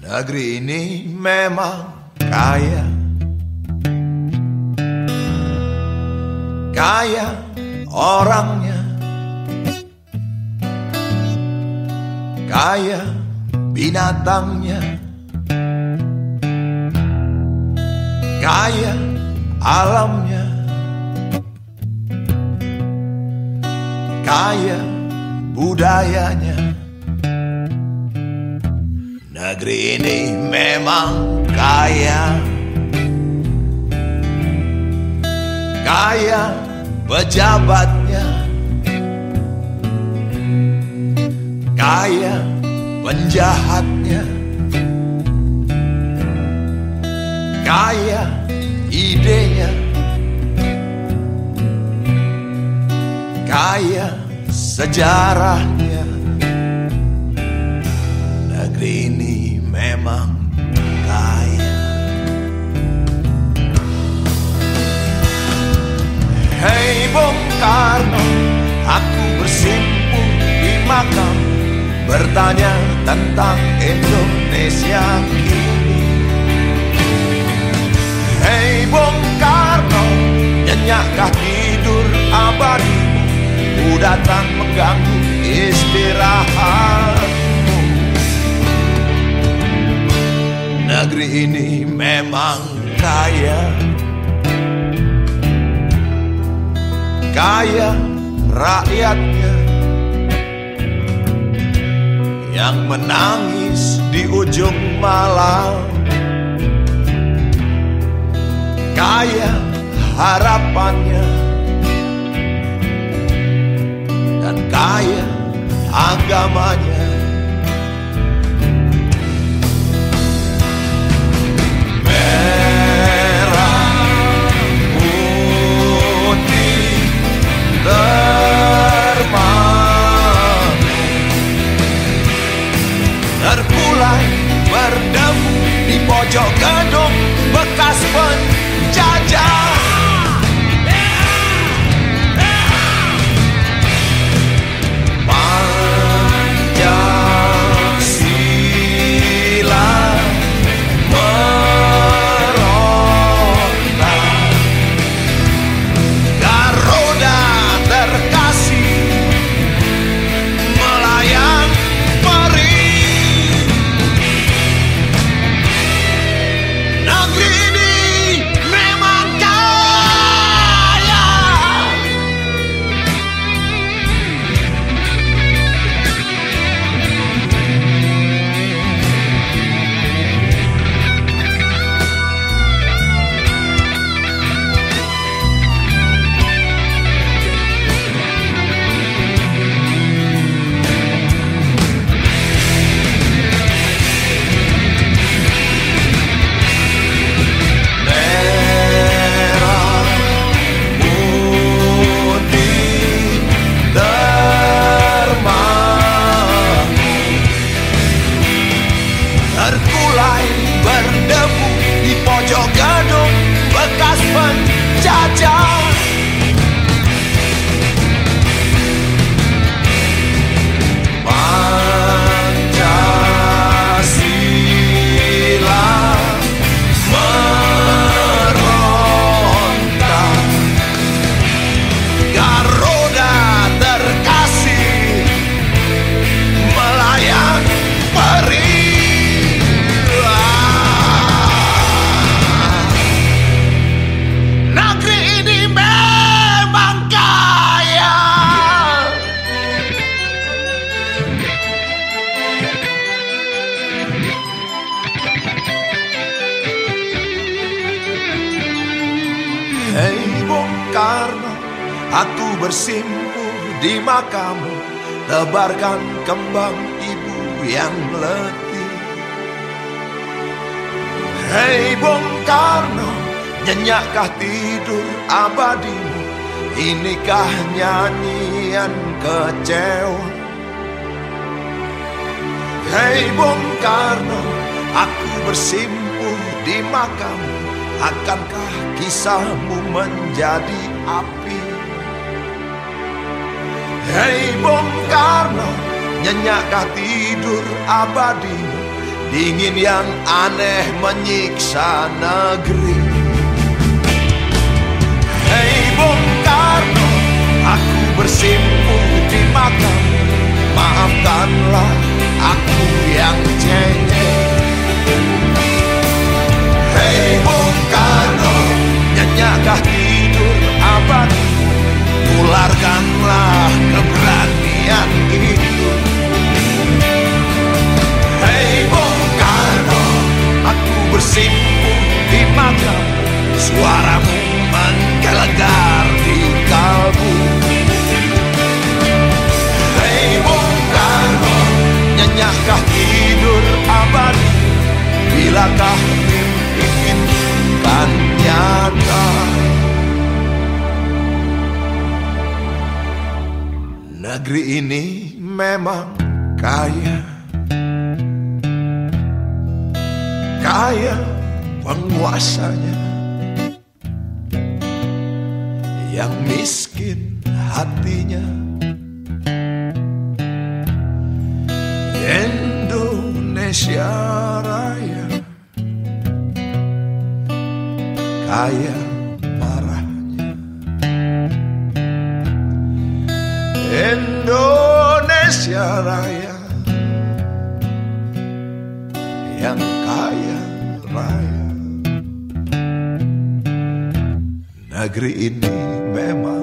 Negeri ini memang kaya, kaya orangnya, kaya binatangnya, kaya alamnya, kaya budayanya. Negeri ini memang kaya, kaya pejabatnya, kaya penjahatnya, kaya idenya, kaya sejarahnya. Negeri ini memang kaya. Hei Bung Karno, aku bersimpuh di makam, bertanya tentang Indonesia kini. Hei Bung Karno, nyenyakkah tidur abadimu? Ku datang mengganggu istirahatmu. Negeri ini memang kaya, kaya rakyatnya yang menangis di ujung malam, kaya harapannya, dan kaya agamanya. Terkulai berdebu di pojok gedung bekas penjajah. Pancasila meronta, Garuda terkasih melayang perih. Negeri ini memang kaya. Terkulai berdebu di pojok gedung bekas penjajah. Pancasila meronta, Garuda terkasih melayang perih. Hei Bung Karno, aku bersimpuh di makamu, tebarkan kembang ibu yang letih. Hei Bung Karno, nyenyakkah tidur abadimu? Inikah nyanyian kecewa? Hei Bung Karno, aku bersimpuh di makamu, akankah kisahmu menjadi api? Hei Bung Karno, nyenyakkah tidur abadimu? Dingin yang aneh menyiksa negeri. Hei Bung Karno, aku bersimpuh di makam. Maafkanlah aku yang cengeng. Hei Bung Karno, nyenyakkah tidur abadi? Tularkanlah keberanian itu. Hei Bung Karno, aku bersimpuh di makam. Suaramu menggelegar di kalbu. Hei Bung Karno, nyenyakkah tidur abadi? Bilakah mimpi itu kan nyata? Negeri ini memang kaya, kaya penguasanya. Yang miskin hatinya. Indonesia Raya kaya marahnya. Indonesia Raya yang kaya raya. Negeri ini memang